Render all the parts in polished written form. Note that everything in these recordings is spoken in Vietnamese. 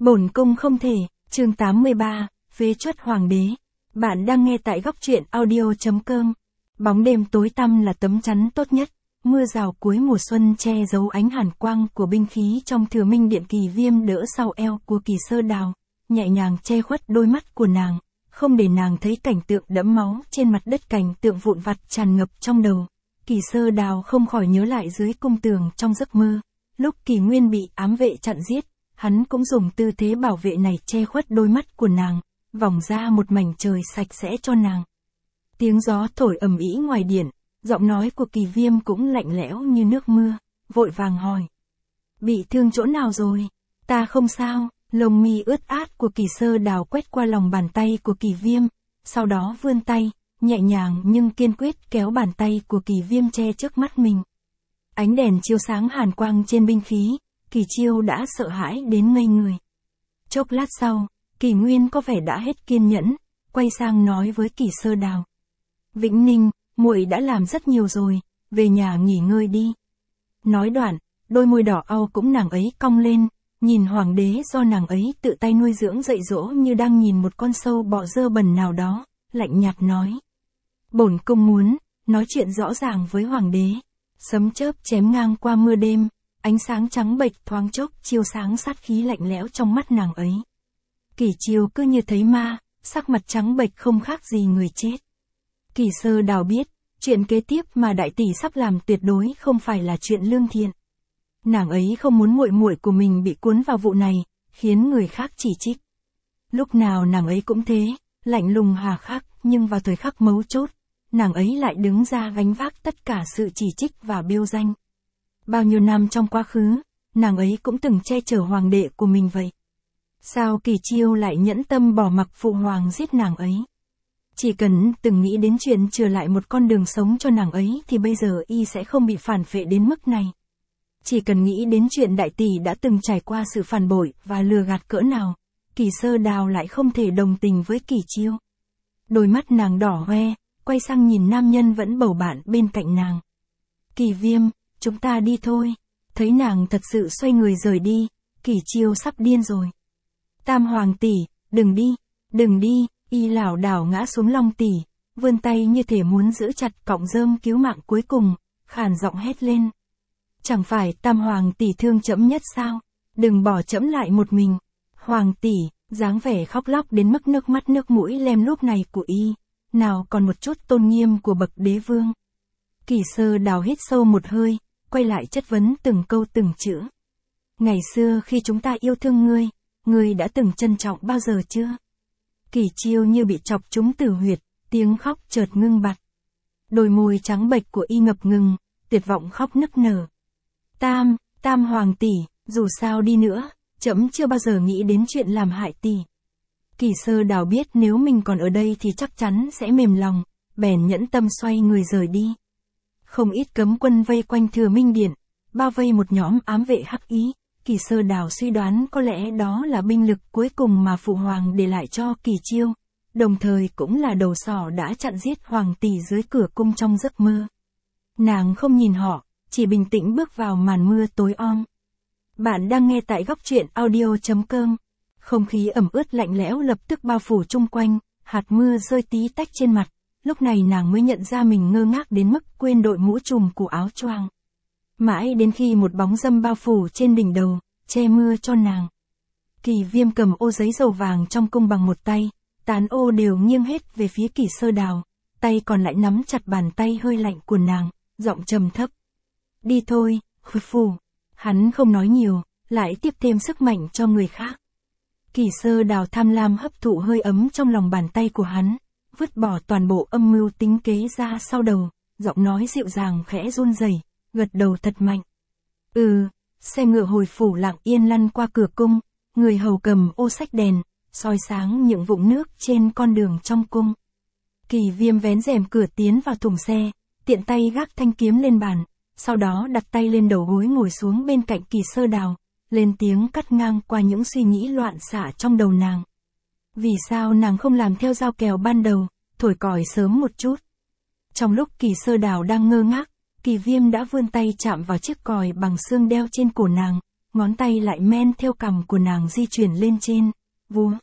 Bổn cung không thể, chương 83, phế truất hoàng đế. Bạn đang nghe tại góc truyện audio.com. Bóng đêm tối tăm là tấm chắn tốt nhất, mưa rào cuối mùa xuân che giấu ánh hàn quang của binh khí trong Thừa Minh Điện. Kỳ Viêm đỡ sau eo của Kỳ Sơ Đào, nhẹ nhàng che khuất đôi mắt của nàng, không để nàng thấy cảnh tượng đẫm máu trên mặt đất, cảnh tượng vụn vặt tràn ngập trong đầu. Kỳ Sơ Đào không khỏi nhớ lại dưới cung tường trong giấc mơ, lúc Kỳ Nguyên bị ám vệ chặn giết, hắn cũng dùng tư thế bảo vệ này che khuất đôi mắt của nàng, vòng ra một mảnh trời sạch sẽ cho nàng. Tiếng gió thổi ầm ĩ ngoài điện, giọng nói của Kỳ Viêm cũng lạnh lẽo như nước mưa, vội vàng hỏi: "Bị thương chỗ nào rồi?" "Ta không sao." Lông mi ướt át của Kỳ Sơ Đào quét qua lòng bàn tay của Kỳ Viêm, sau đó vươn tay, nhẹ nhàng nhưng kiên quyết kéo bàn tay của Kỳ Viêm che trước mắt mình. Ánh đèn chiếu sáng hàn quang trên binh khí, Kỳ Chiêu đã sợ hãi đến ngây người. Chốc lát sau, Kỳ Nguyên có vẻ đã hết kiên nhẫn, quay sang nói với Kỳ Sơ Đào: "Vĩnh Ninh, muội đã làm rất nhiều rồi, về nhà nghỉ ngơi đi." Nói đoạn, đôi môi đỏ au cũng nàng ấy cong lên, nhìn hoàng đế do nàng ấy tự tay nuôi dưỡng dạy dỗ như đang nhìn một con sâu bọ dơ bẩn nào đó, lạnh nhạt nói: "Bổn cung muốn nói chuyện rõ ràng với hoàng đế." Sấm chớp chém ngang qua mưa đêm, ánh sáng trắng bệch thoáng chốc chiếu sáng sát khí lạnh lẽo trong mắt nàng ấy. Kỳ Chiêu cứ như thấy ma, sắc mặt trắng bệch không khác gì người chết. Kỳ Sơ Đào biết, chuyện kế tiếp mà đại tỷ sắp làm tuyệt đối không phải là chuyện lương thiện. Nàng ấy không muốn muội muội của mình bị cuốn vào vụ này, khiến người khác chỉ trích. Lúc nào nàng ấy cũng thế, lạnh lùng hà khắc, nhưng vào thời khắc mấu chốt, nàng ấy lại đứng ra gánh vác tất cả sự chỉ trích và bêu danh. Bao nhiêu năm trong quá khứ, nàng ấy cũng từng che chở hoàng đệ của mình vậy. Sao Kỳ Chiêu lại nhẫn tâm bỏ mặc phụ hoàng giết nàng ấy? Chỉ cần từng nghĩ đến chuyện trở lại một con đường sống cho nàng ấy thì bây giờ y sẽ không bị phản phệ đến mức này. Chỉ cần nghĩ đến chuyện đại tỷ đã từng trải qua sự phản bội và lừa gạt cỡ nào, Kỳ Sơ Đào lại không thể đồng tình với Kỳ Chiêu. Đôi mắt nàng đỏ hoe, quay sang nhìn nam nhân vẫn bầu bạn bên cạnh nàng. "Kỳ Viêm, chúng ta đi thôi." Thấy nàng thật sự xoay người rời đi, Kỳ Chiêu sắp điên rồi. "Tam hoàng tỷ, đừng đi, đừng đi." Y lảo đảo ngã xuống long tỷ, vươn tay như thể muốn giữ chặt cọng rơm cứu mạng cuối cùng, khàn giọng hét lên: "Chẳng phải tam hoàng tỷ thương trẫm nhất sao? Đừng bỏ trẫm lại một mình." Hoàng tỷ, dáng vẻ khóc lóc đến mức nước mắt nước mũi lem luốc này của y, nào còn một chút tôn nghiêm của bậc đế vương. Kỳ Sơ Đào hít sâu một hơi, quay lại chất vấn từng câu từng chữ. "Ngày xưa khi chúng ta yêu thương ngươi, ngươi đã từng trân trọng bao giờ chưa?" Kỳ Chiêu như bị chọc trúng tử huyệt, tiếng khóc chợt ngưng bặt. Đôi môi trắng bệch của y ngập ngừng, tuyệt vọng khóc nức nở. Tam hoàng tỷ, dù sao đi nữa, trẫm chưa bao giờ nghĩ đến chuyện làm hại tỷ." Kỳ Sơ Đào biết nếu mình còn ở đây thì chắc chắn sẽ mềm lòng, bèn nhẫn tâm xoay người rời đi. Không ít cấm quân vây quanh Thừa Minh Điện, bao vây một nhóm ám vệ hắc ý. Kỳ Sơ Đào suy đoán có lẽ đó là binh lực cuối cùng mà phụ hoàng để lại cho Kỳ Chiêu, đồng thời cũng là đầu sỏ đã chặn giết hoàng tỷ dưới cửa cung trong giấc mơ. Nàng không nhìn họ, chỉ bình tĩnh bước vào màn mưa tối om. Bạn đang nghe tại góc truyện audio.com. Không khí ẩm ướt lạnh lẽo lập tức bao phủ chung quanh, hạt mưa rơi tí tách trên mặt. Lúc này nàng mới nhận ra mình ngơ ngác đến mức quên đội mũ trùm của áo choàng. Mãi đến khi một bóng râm bao phủ trên đỉnh đầu, che mưa cho nàng. Kỳ Viêm cầm ô giấy dầu vàng trong cung bằng một tay, tán ô đều nghiêng hết về phía Kỳ Sơ Đào, tay còn lại nắm chặt bàn tay hơi lạnh của nàng, giọng trầm thấp: "Đi thôi, hư phù." Hắn không nói nhiều, lại tiếp thêm sức mạnh cho người khác. Kỳ Sơ Đào tham lam hấp thụ hơi ấm trong lòng bàn tay của hắn, vứt bỏ toàn bộ âm mưu tính kế ra sau đầu, giọng nói dịu dàng khẽ run rẩy, gật đầu thật mạnh. Xe ngựa hồi phủ lặng yên lăn qua cửa cung, người hầu cầm ô xách đèn, soi sáng những vũng nước trên con đường trong cung. Kỳ Viêm vén rèm cửa tiến vào thùng xe, tiện tay gác thanh kiếm lên bàn, sau đó đặt tay lên đầu gối ngồi xuống bên cạnh Kỳ Sơ Đào, lên tiếng cắt ngang qua những suy nghĩ loạn xạ trong đầu nàng. Vì sao nàng không làm theo giao kèo ban đầu, thổi còi sớm một chút? Trong lúc Kỳ Sơ Đào đang ngơ ngác, Kỳ Viêm đã vươn tay chạm vào chiếc còi bằng xương đeo trên cổ nàng, ngón tay lại men theo cằm của nàng di chuyển lên trên, vúa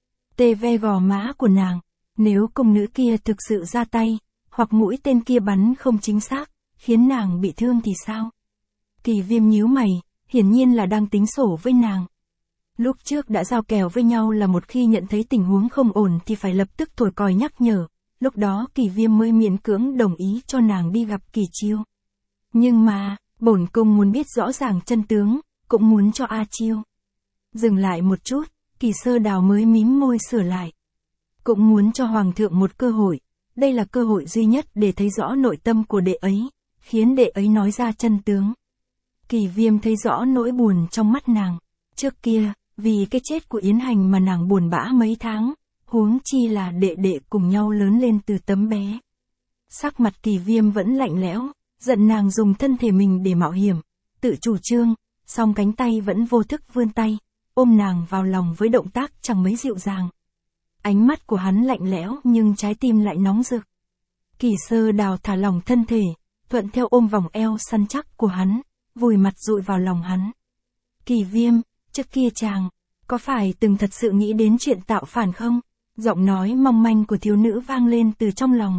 tê ve gò má của nàng. Nếu công nữ kia thực sự ra tay, hoặc mũi tên kia bắn không chính xác, khiến nàng bị thương thì sao? Kỳ Viêm nhíu mày, hiển nhiên là đang tính sổ với nàng. Lúc trước đã giao kèo với nhau là một khi nhận thấy tình huống không ổn thì phải lập tức thổi còi nhắc nhở, lúc đó Kỳ Viêm mới miễn cưỡng đồng ý cho nàng đi gặp Kỳ Chiêu. Nhưng mà, bổn cung muốn biết rõ ràng chân tướng, cũng muốn cho A Chiêu. Dừng lại một chút, Kỳ Sơ Đào mới mím môi sửa lại. Cũng muốn cho Hoàng thượng một cơ hội, đây là cơ hội duy nhất để thấy rõ nội tâm của đệ ấy, khiến đệ ấy nói ra chân tướng. Kỳ Viêm thấy rõ nỗi buồn trong mắt nàng. Trước kia, vì cái chết của Yến Hành mà nàng buồn bã mấy tháng, huống chi là đệ đệ cùng nhau lớn lên từ tấm bé. Sắc mặt Kỳ Viêm vẫn lạnh lẽo, giận nàng dùng thân thể mình để mạo hiểm, tự chủ trương, song cánh tay vẫn vô thức vươn tay, ôm nàng vào lòng với động tác chẳng mấy dịu dàng. Ánh mắt của hắn lạnh lẽo nhưng trái tim lại nóng rực. Kỳ Sơ Đào thả lỏng thân thể, thuận theo ôm vòng eo săn chắc của hắn, vùi mặt dụi vào lòng hắn. Kỳ Viêm, trước kia chàng, có phải từng thật sự nghĩ đến chuyện tạo phản không? Giọng nói mong manh của thiếu nữ vang lên từ trong lòng.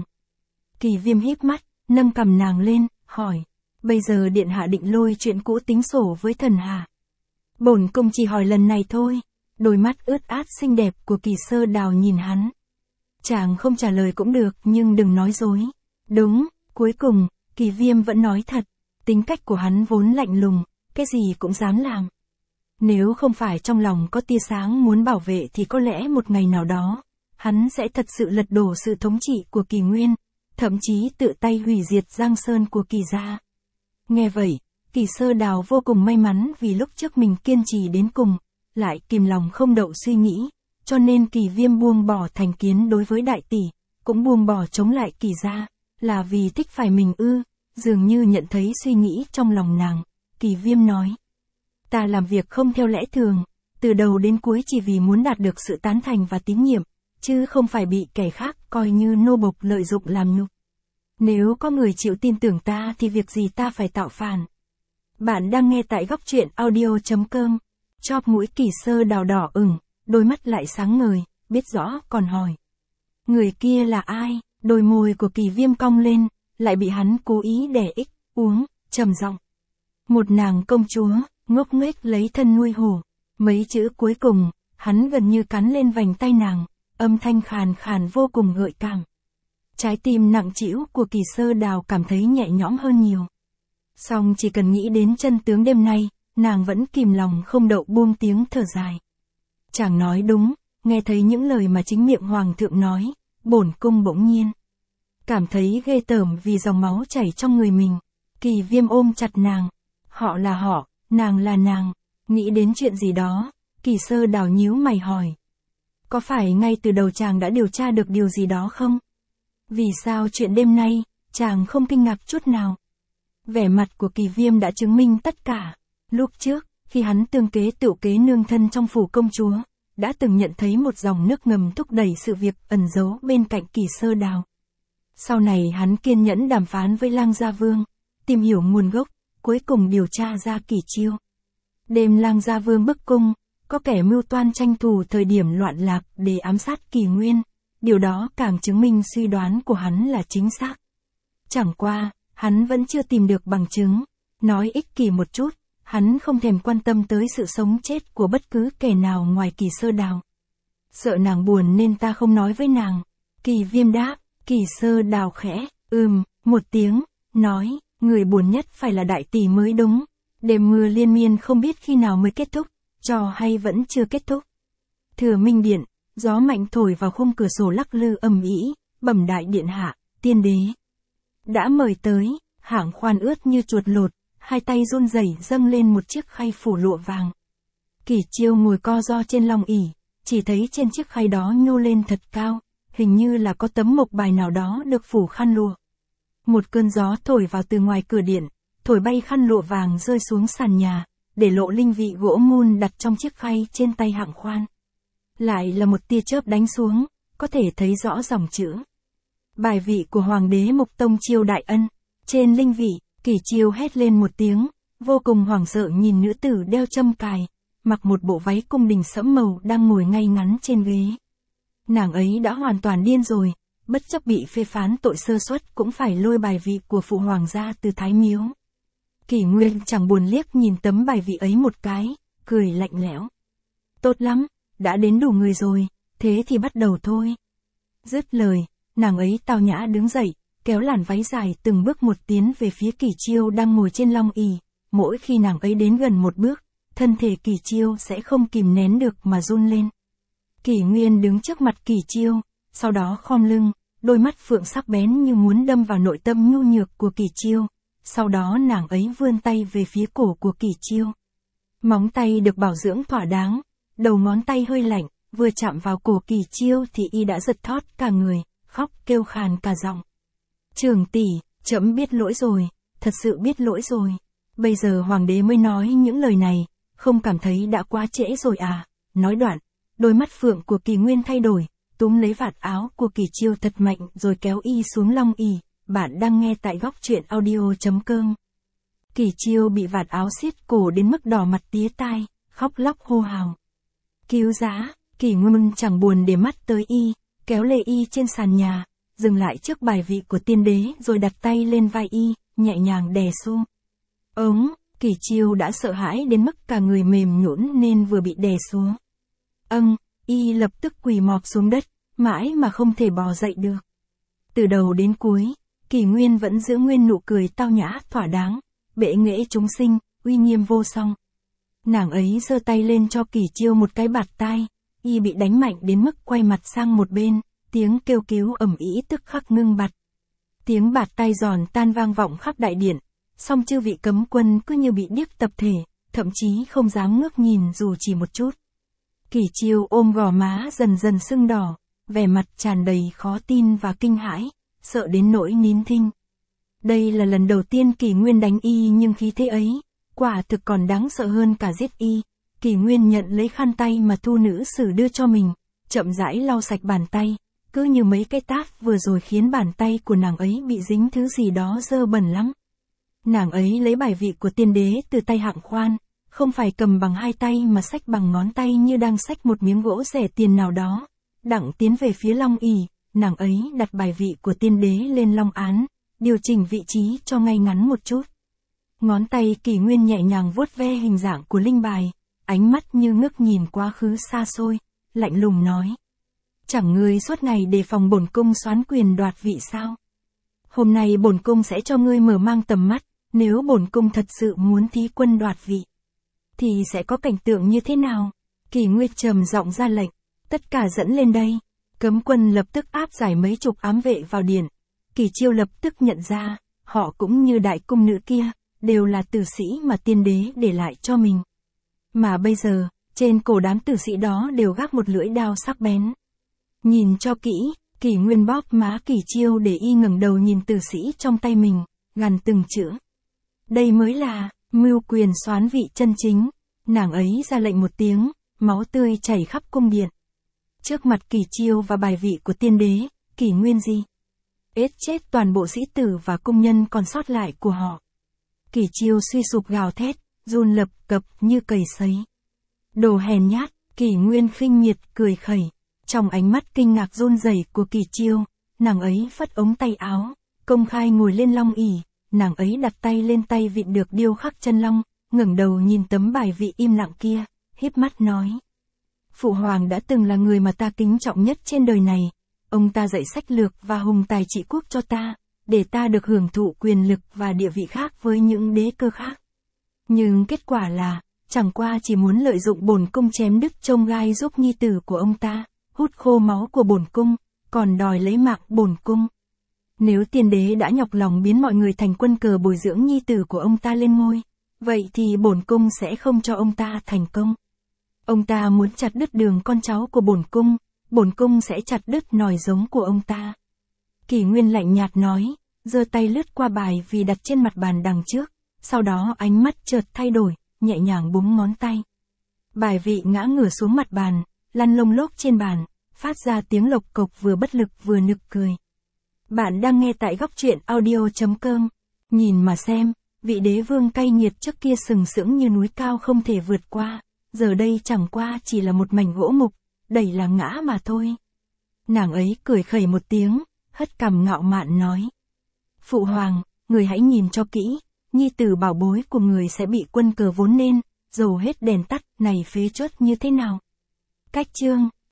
Kỳ Viêm híp mắt, nâng cằm nàng lên, hỏi. Bây giờ điện hạ định lôi chuyện cũ tính sổ với thần hạ. Bổn cung chỉ hỏi lần này thôi. Đôi mắt ướt át xinh đẹp của Kỳ Sơ Đào nhìn hắn. Chàng không trả lời cũng được nhưng đừng nói dối. Đúng, cuối cùng, Kỳ Viêm vẫn nói thật. Tính cách của hắn vốn lạnh lùng, cái gì cũng dám làm. Nếu không phải trong lòng có tia sáng muốn bảo vệ thì có lẽ một ngày nào đó, hắn sẽ thật sự lật đổ sự thống trị của Kỳ Nguyên, thậm chí tự tay hủy diệt Giang Sơn của Kỳ gia. Nghe vậy, Kỳ Sơ Đào vô cùng may mắn vì lúc trước mình kiên trì đến cùng, lại kìm lòng không đậu suy nghĩ, cho nên Kỳ Viêm buông bỏ thành kiến đối với đại tỷ, cũng buông bỏ chống lại Kỳ gia, là vì thích phải mình ư? Dường như nhận thấy suy nghĩ trong lòng nàng, Kỳ Viêm nói. Ta làm việc không theo lẽ thường, từ đầu đến cuối chỉ vì muốn đạt được sự tán thành và tín nhiệm, chứ không phải bị kẻ khác coi như nô bộc lợi dụng làm nhục. Nếu có người chịu tin tưởng ta thì việc gì ta phải tạo phản. Bạn đang nghe tại góc truyện audio.com. Chóp mũi Kỳ Sơ Đào đỏ ửng, đôi mắt lại sáng ngời, biết rõ còn hỏi. Người kia là ai? Đôi môi của Kỳ Viêm cong lên, lại bị hắn cố ý đè ích, uống, trầm giọng. Một nàng công chúa, ngốc nghếch lấy thân nuôi hổ. Mấy chữ cuối cùng, hắn gần như cắn lên vành tay nàng, âm thanh khàn khàn vô cùng gợi cảm. Trái tim nặng trĩu của Kỳ Sơ Đào cảm thấy nhẹ nhõm hơn nhiều. Song chỉ cần nghĩ đến chân tướng đêm nay, nàng vẫn kìm lòng không đậu buông tiếng thở dài. Chàng nói đúng, nghe thấy những lời mà chính miệng Hoàng thượng nói, bổn cung bỗng nhiên cảm thấy ghê tởm vì dòng máu chảy trong người mình. Kỳ Viêm ôm chặt nàng. Họ là họ, nàng là nàng. Nghĩ đến chuyện gì đó, Kỳ Sơ Đào nhíu mày hỏi. Có phải ngay từ đầu chàng đã điều tra được điều gì đó không? Vì sao chuyện đêm nay, chàng không kinh ngạc chút nào? Vẻ mặt của Kỳ Viêm đã chứng minh tất cả. Lúc trước, khi hắn tương kế tựu kế nương thân trong phủ công chúa, đã từng nhận thấy một dòng nước ngầm thúc đẩy sự việc ẩn giấu bên cạnh Kỳ Sơ Đào. Sau này hắn kiên nhẫn đàm phán với Lang Gia Vương, tìm hiểu nguồn gốc, cuối cùng điều tra ra Kỳ Chiêu. Đêm Lang Gia Vương bức cung, có kẻ mưu toan tranh thủ thời điểm loạn lạc để ám sát Kỳ Nguyên, điều đó càng chứng minh suy đoán của hắn là chính xác. Chẳng qua, hắn vẫn chưa tìm được bằng chứng, nói ích kỷ một chút, hắn không thèm quan tâm tới sự sống chết của bất cứ kẻ nào ngoài Kỳ Sơ Đào. Sợ nàng buồn nên ta không nói với nàng. Kỳ Viêm đáp. Kỳ Sơ Đào khẽ, một tiếng, nói, người buồn nhất phải là đại tỷ mới đúng. Đêm mưa liên miên không biết khi nào mới kết thúc, trò hay vẫn chưa kết thúc. Thừa Minh Điện, gió mạnh thổi vào khung cửa sổ lắc lư ầm ĩ, bẩm đại điện hạ, tiên đế đã mời tới. Hạng Khoan ướt như chuột lột, hai tay run rẩy dâng lên một chiếc khay phủ lụa vàng. Kỳ Chiêu ngồi co ro trên long ỷ, chỉ thấy trên chiếc khay đó nhô lên thật cao, hình như là có tấm mộc bài nào đó được phủ khăn lụa. Một cơn gió thổi vào từ ngoài cửa điện, thổi bay khăn lụa vàng rơi xuống sàn nhà, để lộ linh vị gỗ mun đặt trong chiếc khay trên tay Hạng Khoan. Lại là một tia chớp đánh xuống, có thể thấy rõ dòng chữ. Bài vị của Hoàng đế Mục Tông Chiêu đại ân. Trên linh vị, Kỳ Chiêu hét lên một tiếng, vô cùng hoảng sợ nhìn nữ tử đeo châm cài, mặc một bộ váy cung đình sẫm màu đang ngồi ngay ngắn trên ghế. Nàng ấy đã hoàn toàn điên rồi, bất chấp bị phê phán tội sơ suất cũng phải lôi bài vị của phụ hoàng ra từ Thái Miếu. Kỷ Nguyên chẳng buồn liếc nhìn tấm bài vị ấy một cái, cười lạnh lẽo. Tốt lắm, đã đến đủ người rồi, thế thì bắt đầu thôi. Dứt lời, nàng ấy tao nhã đứng dậy, kéo làn váy dài từng bước một tiến về phía Kỷ Chiêu đang ngồi trên long ỷ. Mỗi khi nàng ấy đến gần một bước, thân thể Kỷ Chiêu sẽ không kìm nén được mà run lên. Kỷ Nguyên đứng trước mặt Kỷ Chiêu, sau đó khom lưng, đôi mắt phượng sắc bén như muốn đâm vào nội tâm nhu nhược của Kỷ Chiêu. Sau đó nàng ấy vươn tay về phía cổ của Kỷ Chiêu. Móng tay được bảo dưỡng thỏa đáng, đầu ngón tay hơi lạnh, vừa chạm vào cổ Kỷ Chiêu thì y đã giật thót cả người, khóc kêu khàn cả giọng. Trưởng tỷ, trẫm biết lỗi rồi, thật sự biết lỗi rồi. Bây giờ hoàng đế mới nói những lời này, không cảm thấy đã quá trễ rồi à? Nói đoạn, đôi mắt phượng của Kỷ Nguyên thay đổi, túm lấy vạt áo của Kỷ Chiêu thật mạnh rồi kéo y xuống long ỷ. Bạn đang nghe tại góc truyện audio.com. Kỷ Chiêu bị vạt áo siết cổ đến mức đỏ mặt tía tai, khóc lóc hô hào. Cứu giá, Kỷ Nguyên chẳng buồn để mắt tới y, kéo lê y trên sàn nhà, dừng lại trước bài vị của tiên đế rồi đặt tay lên vai y, nhẹ nhàng đè xuống. Kỷ Chiêu đã sợ hãi đến mức cả người mềm nhũn nên vừa bị đè xuống. Y lập tức quỳ mọp xuống đất, mãi mà không thể bò dậy được. Từ đầu đến cuối, Kỷ Nguyên vẫn giữ nguyên nụ cười tao nhã thỏa đáng, bệ nghệ chúng sinh, uy nghiêm vô song. Nàng ấy giơ tay lên cho Kỷ Chiêu một cái bạt tai, y bị đánh mạnh đến mức quay mặt sang một bên, tiếng kêu cứu ầm ĩ tức khắc ngưng bặt. Tiếng bạt tay giòn tan vang vọng khắp đại điện, song chư vị cấm quân cứ như bị điếc tập thể, thậm chí không dám ngước nhìn dù chỉ một chút. Kỷ Chiêu ôm gò má dần dần sưng đỏ, vẻ mặt tràn đầy khó tin và kinh hãi, sợ đến nỗi nín thinh. Đây là lần đầu tiên Kỷ Nguyên đánh y nhưng khí thế ấy, quả thực còn đáng sợ hơn cả giết y. Kỷ Nguyên nhận lấy khăn tay mà thu nữ sử đưa cho mình, chậm rãi lau sạch bàn tay, cứ như mấy cái tát vừa rồi khiến bàn tay của nàng ấy bị dính thứ gì đó dơ bẩn lắm. Nàng ấy lấy bài vị của tiên đế từ tay Hạng Khoan, không phải cầm bằng hai tay mà xách bằng ngón tay như đang xách một miếng gỗ rẻ tiền nào đó. Đặng tiến về phía long ỷ, nàng ấy đặt bài vị của tiên đế lên long án, điều chỉnh vị trí cho ngay ngắn một chút. Ngón tay Kỷ Nguyên nhẹ nhàng vuốt ve hình dạng của linh bài, ánh mắt như ngước nhìn quá khứ xa xôi, lạnh lùng nói. Chẳng ngươi suốt ngày đề phòng bổn cung soán quyền đoạt vị sao? Hôm nay bổn cung sẽ cho ngươi mở mang tầm mắt, nếu bổn cung thật sự muốn thí quân đoạt vị, thì sẽ có cảnh tượng như thế nào? Kỷ Nguyên trầm giọng ra lệnh, tất cả dẫn lên đây. Cấm quân lập tức áp giải mấy chục ám vệ vào điện. Kỷ Chiêu lập tức nhận ra, họ cũng như đại cung nữ kia, đều là tử sĩ mà tiên đế để lại cho mình. Mà bây giờ, trên cổ đám tử sĩ đó đều gác một lưỡi đao sắc bén. Nhìn cho kỹ, Kỷ Nguyên bóp má Kỷ Chiêu để y ngẩng đầu nhìn tử sĩ trong tay mình, gằn từng chữ. Đây mới là mưu quyền soán vị chân chính. Nàng ấy ra lệnh một tiếng, máu tươi chảy khắp cung điện. Trước mặt Kỷ Chiêu và bài vị của tiên đế, Kỷ Nguyên ết chết toàn bộ sĩ tử và cung nhân còn sót lại của họ. Kỷ Chiêu suy sụp gào thét, run lập cập như cầy sấy. Đồ hèn nhát, Kỷ Nguyên khinh miệt cười khẩy. Trong ánh mắt kinh ngạc run rẩy của Kỷ Chiêu, nàng ấy phất ống tay áo, công khai ngồi lên long ỷ. Nàng ấy đặt tay lên tay vịn được điêu khắc chân long, ngẩng đầu nhìn tấm bài vị im lặng kia, híp mắt nói. Phụ hoàng đã từng là người mà ta kính trọng nhất trên đời này. Ông ta dạy sách lược và hùng tài trị quốc cho ta, để ta được hưởng thụ quyền lực và địa vị khác với những đế cơ khác. Nhưng kết quả là, chẳng qua chỉ muốn lợi dụng bổn cung chém đứt chông gai giúp nhi tử của ông ta, hút khô máu của bổn cung, còn đòi lấy mạng bổn cung. Nếu tiên đế đã nhọc lòng biến mọi người thành quân cờ bồi dưỡng nhi tử của ông ta lên ngôi, vậy thì bổn cung sẽ không cho ông ta thành công. Ông ta muốn chặt đứt đường con cháu của bổn cung sẽ chặt đứt nòi giống của ông ta. Kỷ Nguyên lạnh nhạt nói, giơ tay lướt qua bài vì đặt trên mặt bàn đằng trước, sau đó ánh mắt chợt thay đổi, nhẹ nhàng búng ngón tay. Bài vị ngã ngửa xuống mặt bàn, lăn lông lốc trên bàn, phát ra tiếng lộc cộc vừa bất lực vừa nực cười. Bạn đang nghe tại góc truyện audio.com. Nhìn mà xem, Vị đế vương cay nghiệt trước kia sừng sững như núi cao không thể vượt qua, giờ đây chẳng qua chỉ là một mảnh gỗ mục, đẩy là ngã mà thôi. Nàng ấy cười khẩy một tiếng, hất cằm ngạo mạn nói. Phụ hoàng, người hãy nhìn cho kỹ, nhi tử bảo bối của người sẽ bị quân cờ vốn nên, dầu hết đèn tắt, này phế truất như thế nào? Cách chương